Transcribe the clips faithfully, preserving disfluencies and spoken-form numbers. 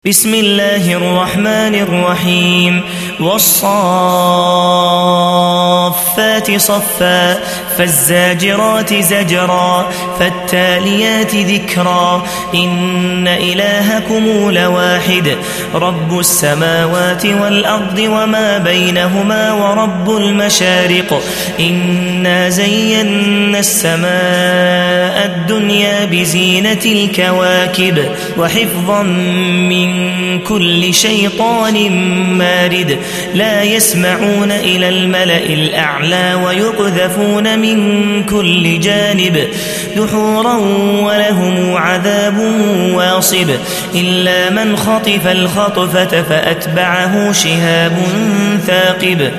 بسم الله الرحمن الرحيم والصافات صفا فالزاجرات زجرا فالتاليات ذكرا إن إلهكم لواحد رب السماوات والأرض وما بينهما ورب المشارق إنا زينا السماء الدنيا بزينة الكواكب وحفظا من كل شيطان مارد لا يسمعون إلى الملأ الأعلى ويقذفون من كل جانب دحورا ولهم عذاب واصب إلا من خطف الخطفة فأتبعه شهاب ثاقب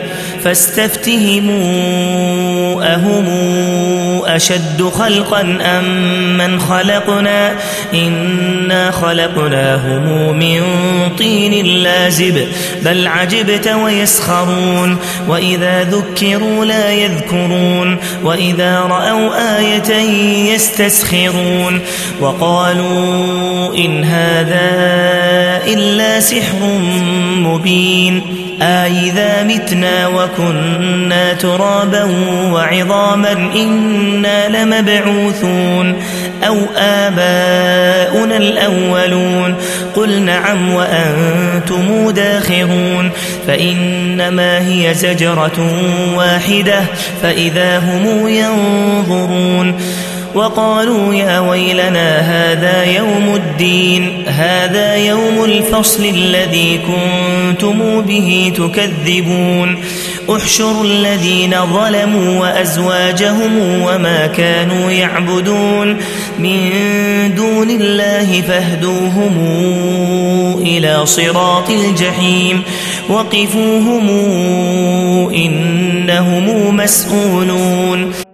فاستفتهموا أهم أشد خلقا أم من خلقنا إنا خلقناهم من طين لازب بل عجبت ويسخرون وإذا ذكروا لا يذكرون وإذا رأوا آية يستسخرون وقالوا إن هذا إلا سحر مبين أإذا متنا وكنا ترابا وعظاما إنا لمبعوثون أو آباؤنا الأولون قل نعم وأنتم داخرون فإنما هي زجرة واحدة فإذا هم ينظرون وقالوا يا ويلنا هذا يوم الدين هذا يوم الفصل الذي كنتم به تكذبون احشروا الذين ظلموا وأزواجهم وما كانوا يعبدون من دون الله فاهدوهم إلى صراط الجحيم وقفوهم إنهم مسؤولون.